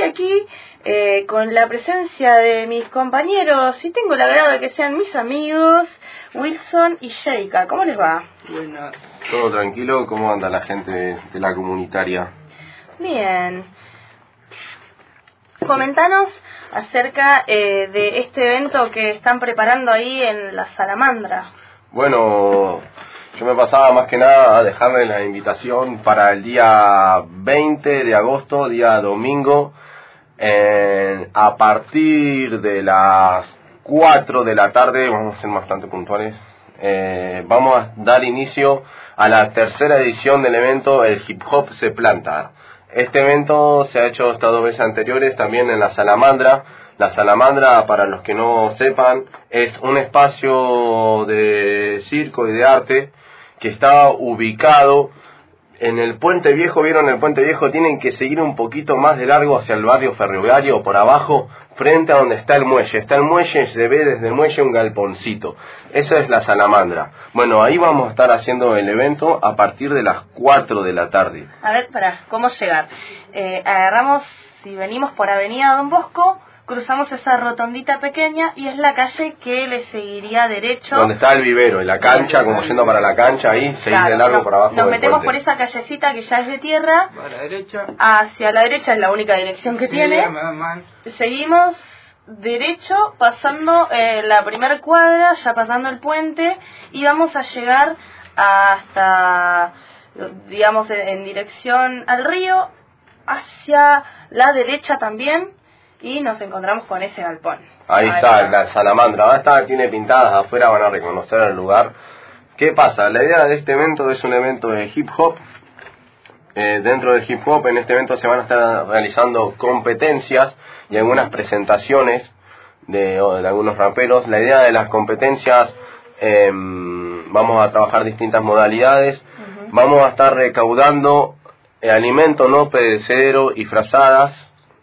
aquí con la presencia de mis compañeros y tengo el agrado de que sean mis amigos Wilson y Sheika. ¿Cómo les va? Buenas. Todo tranquilo. ¿Cómo anda la gente de la comunitaria? Bien. Comentanos acerca de este evento que están preparando ahí en la Salamandra. Bueno, yo me pasaba más que nada a dejarle la invitación para el día 20 de agosto, día domingo, a partir de las 4 de la tarde, vamos a ser bastante puntuales, vamos a dar inicio a la tercera edición del evento El Hip Hop se planta. Este evento se ha hecho estas 2 veces anteriores también en la Salamandra. La Salamandra, para los que no sepan, es un espacio de circo y de arte que está ubicado en el Puente Viejo. ¿Vieron el Puente Viejo? Tienen que seguir un poquito más de largo hacia el barrio ferroviario, por abajo, frente a donde está el muelle. Está el muelle, se ve desde el muelle un galponcito. Esa es la Salamandra. Bueno, ahí vamos a estar haciendo el evento a partir de las 4 de la tarde. A ver, ¿cómo llegar? Agarramos, si venimos por Avenida Don Bosco, cruzamos esa rotondita pequeña y es la calle que le seguiría derecho. Donde está el vivero, en la cancha, como yendo para la cancha, ahí, seguís de largo por abajo. Nos metemos por esa callecita que ya es de tierra. A la derecha. Hacia la derecha es la única dirección que tiene. Seguimos derecho, pasando la primera cuadra, ya pasando el puente, y vamos a llegar hasta, digamos, en dirección al río, hacia la derecha también. Y nos encontramos con ese galpón. Ahí está, la Salamandra. Tiene pintadas afuera, van a reconocer el lugar. ¿Qué pasa? La idea de este evento es un evento de hip hop. Dentro del hip hop, en este evento se van a estar realizando competencias y algunas presentaciones de algunos raperos. La idea de las competencias, vamos a trabajar distintas modalidades. Vamos a estar recaudando alimento no perecedero y frazadas.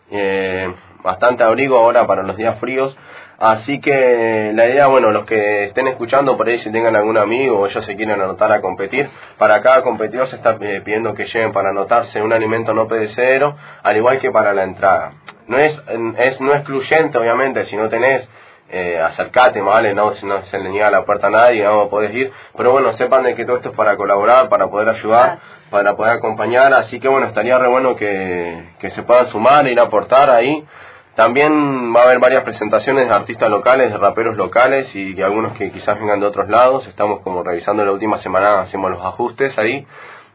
Bastante abrigo ahora para los días fríos, así que la idea, bueno, los que estén escuchando por ahí, si tengan algún amigo o ellos se quieren anotar a competir, para cada competidor se está pidiendo que lleven para anotarse un alimento no perecedero, al igual que para la entrada. No excluyente, obviamente, si no tenés, acercate, ¿vale? No se le niega la puerta a nadie, no podés ir, pero bueno, sepan de que todo esto es para colaborar, para poder ayudar, para poder acompañar, así que bueno, estaría re bueno que se puedan sumar, ir a aportar ahí. También va a haber varias presentaciones de artistas locales, de raperos locales y algunos que quizás vengan de otros lados. Estamos como revisando la última semana, hacemos los ajustes ahí.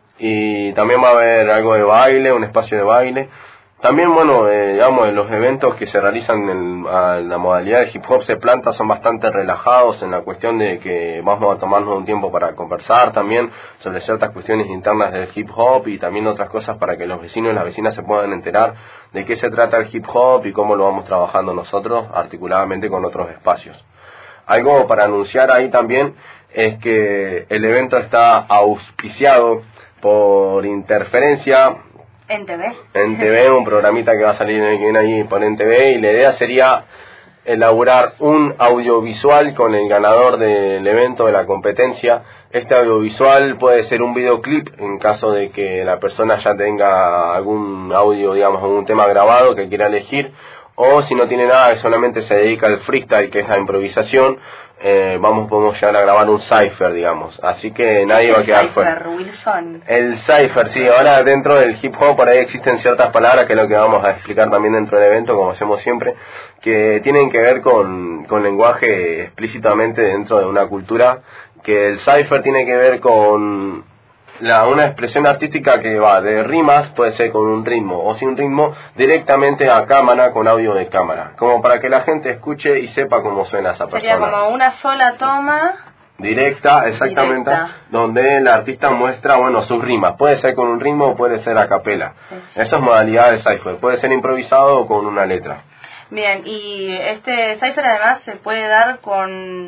Y también va a haber algo de baile, un espacio de baile. También, bueno, digamos, los eventos que se realizan en la modalidad de hip hop se planta son bastante relajados en la cuestión de que vamos a tomarnos un tiempo para conversar también sobre ciertas cuestiones internas del hip hop y también otras cosas para que los vecinos y las vecinas se puedan enterar de qué se trata el hip hop y cómo lo vamos trabajando nosotros articuladamente con otros espacios. Algo para anunciar ahí también es que el evento está auspiciado por Interferencia en TV. En TV, un programita que va a salir ahí por en TV, y la idea sería elaborar un audiovisual con el ganador del evento, de la competencia. Este audiovisual puede ser un videoclip en caso de que la persona ya tenga algún audio, digamos, algún tema grabado que quiera elegir, o si no tiene nada, que solamente se dedica al freestyle, que es la improvisación, podemos llegar a grabar un cypher, digamos, así que nadie va a quedar fuera. Wilson. El cypher, sí, ahora dentro del hip hop por ahí existen ciertas palabras, que es lo que vamos a explicar también dentro del evento, como hacemos siempre, que tienen que ver con lenguaje explícitamente dentro de una cultura, que el cypher tiene que ver con una expresión artística que va de rimas, puede ser con un ritmo o sin ritmo, directamente a cámara, con audio de cámara, como para que la gente escuche y sepa cómo suena esa persona. Sería como una sola toma directa, exactamente, donde el artista muestra, bueno, sus rimas. Puede ser con un ritmo o puede ser a capela. Eso es modalidad de cypher. Puede ser improvisado o con una letra. Bien, y este cypher además se puede dar con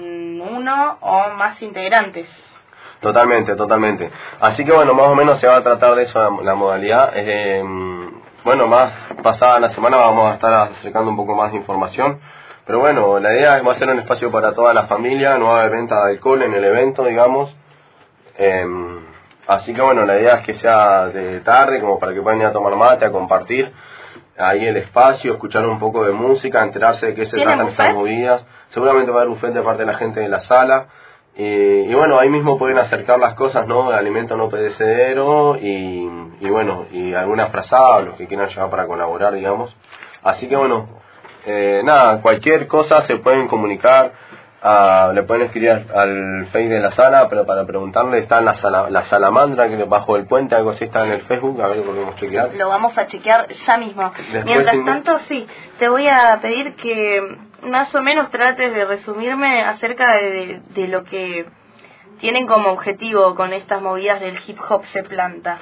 uno o más integrantes. Totalmente. Así que bueno, más o menos se va a tratar de eso la modalidad. Bueno, más pasada la semana vamos a estar acercando un poco más de información. Pero bueno, la idea es va a ser un espacio para toda la familia, no va a haber venta de alcohol en el evento, digamos. Así que bueno, la idea es que sea de tarde, como para que puedan ir a tomar mate, a compartir. ahí el espacio, escuchar un poco de música, enterarse de qué se tratan estas movidas. Seguramente va a haber buffet de parte de la gente de la sala. Y bueno, ahí mismo pueden acercar las cosas, ¿no? De alimento no perecedero y bueno, y alguna frazada, los que quieran llevar para colaborar, digamos. Así que bueno, nada, cualquier cosa se pueden comunicar, le pueden escribir al Face de la sala, pero para preguntarle, está en la salamandra, que bajo el puente, algo así está en el Facebook, a ver, lo podemos chequear. Lo vamos a chequear ya mismo. Después, mientras tanto, sí, te voy a pedir que más o menos trates de resumirme acerca de lo que tienen como objetivo con estas movidas del hip hop se planta.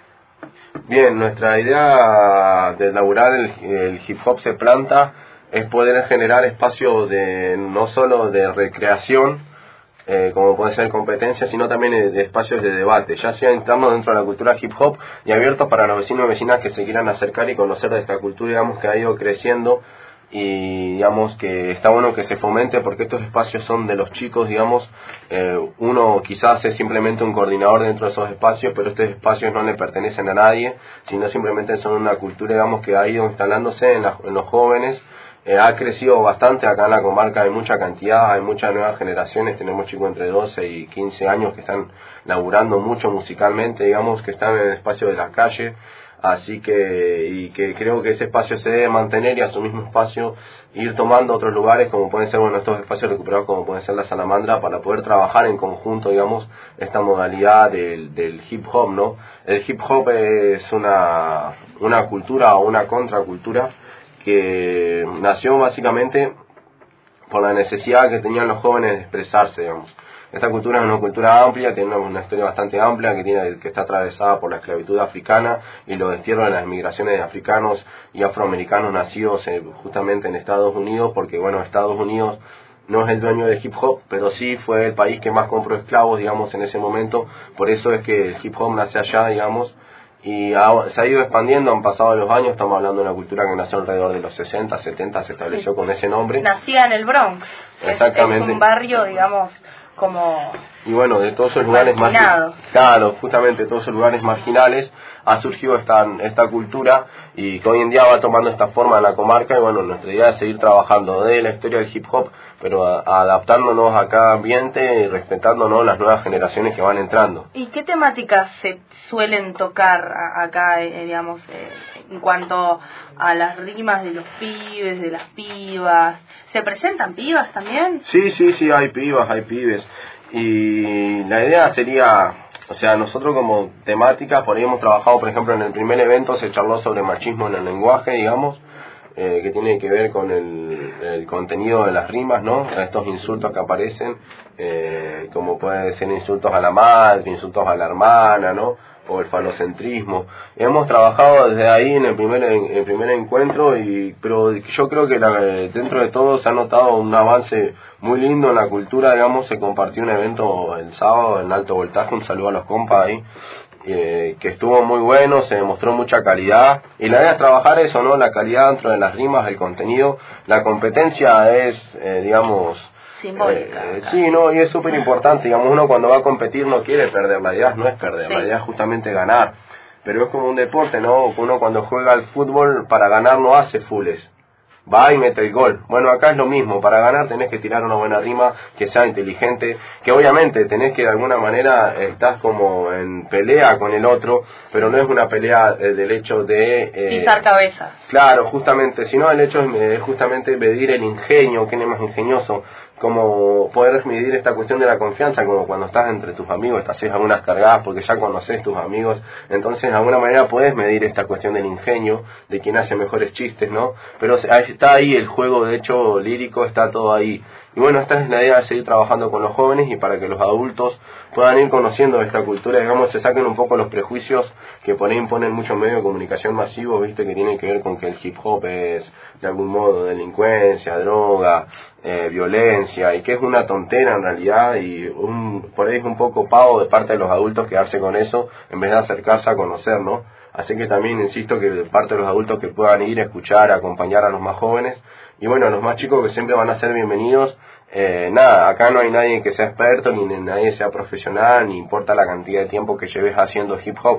Bien, nuestra idea de elaborar el hip hop se planta es poder generar espacios de no solo de recreación, como puede ser competencia, sino también de espacios de debate, ya sea internos dentro de la cultura hip hop y abiertos para los vecinos y vecinas que se quieran acercar y conocer de esta cultura, digamos, que ha ido creciendo. Y digamos que está bueno que se fomente porque estos espacios son de los chicos, digamos, uno quizás es simplemente un coordinador dentro de esos espacios, pero estos espacios no le pertenecen a nadie, sino simplemente son una cultura, digamos, que ha ido instalándose en los jóvenes. Ha crecido bastante acá en la comarca, hay mucha cantidad, hay muchas nuevas generaciones, tenemos chicos entre 12 y 15 años que están laburando mucho musicalmente, digamos, que están en el espacio de la calle. Así que creo que ese espacio se debe mantener y a su mismo espacio ir tomando otros lugares como pueden ser, bueno, estos espacios recuperados como pueden ser la salamandra, para poder trabajar en conjunto, digamos, esta modalidad del hip hop, ¿no? El hip hop es una cultura o una contracultura que nació básicamente por la necesidad que tenían los jóvenes de expresarse, digamos. Esta cultura es una cultura amplia, tiene una historia bastante amplia, que está atravesada por la esclavitud africana y los destierros de las migraciones de africanos y afroamericanos nacidos justamente en Estados Unidos, porque bueno, Estados Unidos no es el dueño del hip hop, pero sí fue el país que más compró esclavos, digamos, en ese momento. Por eso es que el hip hop nace allá, digamos, y se ha ido expandiendo, han pasado los años, estamos hablando de una cultura que nació alrededor de los 60, 70, se estableció con ese nombre. Nacía en el Bronx. Exactamente. Es un barrio, digamos, como... Y bueno, de todos esos lugares marginados, claro, justamente todos esos lugares marginales ha surgido esta cultura y que hoy en día va tomando esta forma en la comarca. Y bueno, nuestra idea es seguir trabajando de la historia del hip hop, pero adaptándonos a cada ambiente y respetándonos las nuevas generaciones que van entrando. ¿Y qué temáticas se suelen tocar acá, digamos, en cuanto a las rimas de los pibes, de las pibas? ¿Se presentan pibas también? Sí, hay pibas, hay pibes. Y la idea sería, o sea, nosotros como temática, por ahí hemos trabajado, por ejemplo, en el primer evento se charló sobre machismo en el lenguaje, digamos, que tiene que ver con el contenido de las rimas, ¿no? Estos insultos que aparecen, como pueden ser insultos a la madre, insultos a la hermana, ¿no? O el falocentrismo. Hemos trabajado desde ahí en el primer encuentro, pero yo creo que dentro de todo se ha notado un avance muy lindo en la cultura, digamos. Se compartió un evento el sábado en Alto Voltaje, un saludo a los compas ahí, que estuvo muy bueno, se demostró mucha calidad, y la idea es trabajar eso, ¿no? La calidad dentro de las rimas, el contenido. La competencia es, digamos, simbólica. Sí, no, y es súper importante, digamos, uno cuando va a competir no quiere perder, la idea no es perder, sí. La idea es justamente ganar, pero es como un deporte, ¿no? Uno cuando juega al fútbol para ganar no hace fules, va y mete el gol. Bueno, acá es lo mismo, para ganar tenés que tirar una buena rima, que sea inteligente, que obviamente tenés que de alguna manera estás como en pelea con el otro, pero no es una pelea del hecho de... pisar cabezas. Claro, justamente, sino el hecho es justamente medir el ingenio, quién es más ingenioso, como poder medir esta cuestión de la confianza, como cuando estás entre tus amigos, te haces algunas cargadas porque ya conoces tus amigos, entonces de alguna manera puedes medir esta cuestión del ingenio, de quién hace mejores chistes, ¿no? Pero está ahí el juego, de hecho, lírico, está todo ahí. Y bueno, esta es la idea de seguir trabajando con los jóvenes y para que los adultos puedan ir conociendo esta cultura, digamos, se saquen un poco los prejuicios que por ahí imponen muchos medios de comunicación masivos, viste, que tienen que ver con que el hip hop es de algún modo delincuencia, droga, violencia, y que es una tontera en realidad, y por ahí es un poco pavo de parte de los adultos quedarse con eso en vez de acercarse a conocer, ¿no? Así que también insisto que de parte de los adultos que puedan ir a escuchar, a acompañar a los más jóvenes, y bueno, a los más chicos que siempre van a ser bienvenidos. Nada, acá no hay nadie que sea experto, ni nadie sea profesional, ni importa la cantidad de tiempo que lleves haciendo hip hop.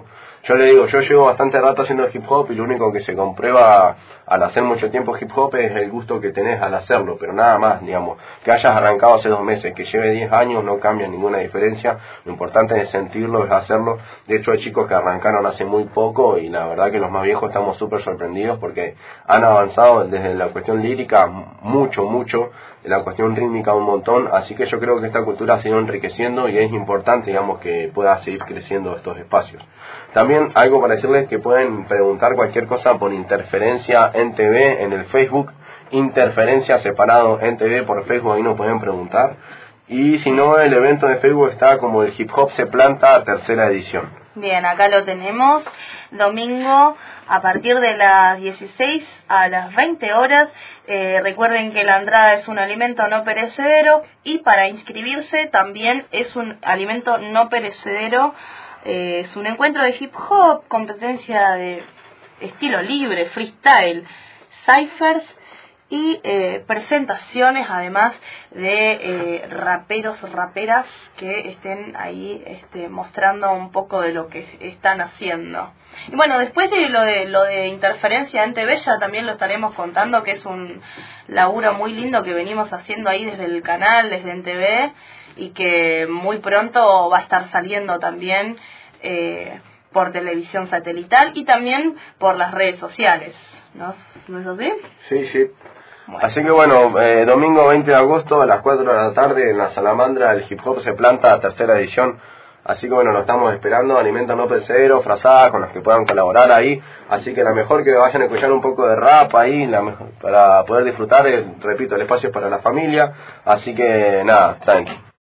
Yo le digo, yo llevo bastante rato haciendo hip hop y lo único que se comprueba al hacer mucho tiempo hip hop es el gusto que tenés al hacerlo, pero nada más, digamos, que hayas arrancado hace 2 meses, que lleve 10 años no cambia ninguna diferencia, lo importante es sentirlo, es hacerlo. De hecho hay chicos que arrancaron hace muy poco y la verdad que los más viejos estamos súper sorprendidos porque han avanzado desde la cuestión lírica mucho, en la cuestión rítmica un montón, así que yo creo que esta cultura se ha ido enriqueciendo y es importante, digamos, que pueda seguir creciendo estos espacios. También algo para decirles que pueden preguntar cualquier cosa por Interferencia NTV en el Facebook, Interferencia separado NTV por Facebook, ahí nos pueden preguntar. Y si no, el evento de Facebook está como el Hip Hop se planta, 3ª edición. Bien, acá lo tenemos, domingo a partir de las 16 a las 20 horas. Recuerden que la entrada es un alimento no perecedero y para inscribirse también es un alimento no perecedero. Es un encuentro de hip hop, competencia de estilo libre, freestyle, cyphers y presentaciones además de raperas que estén ahí mostrando un poco de lo que están haciendo. Y bueno, después de lo de Interferencia en TV ya también lo estaremos contando, que es un laburo muy lindo que venimos haciendo ahí desde el canal, desde NTV, y que muy pronto va a estar saliendo también por televisión satelital y también por las redes sociales, ¿no es así? Sí. Bueno. Así que bueno, domingo 20 de agosto a las 4 de la tarde en la Salamandra el Hip Hop se planta, 3ª edición. Así que bueno, lo estamos esperando, alimentos no perecederos, frazadas con las que puedan colaborar ahí. Así que la mejor que vayan a escuchar un poco de rap ahí, para poder disfrutar, repito, el espacio es para la familia. Así que nada, tranqui.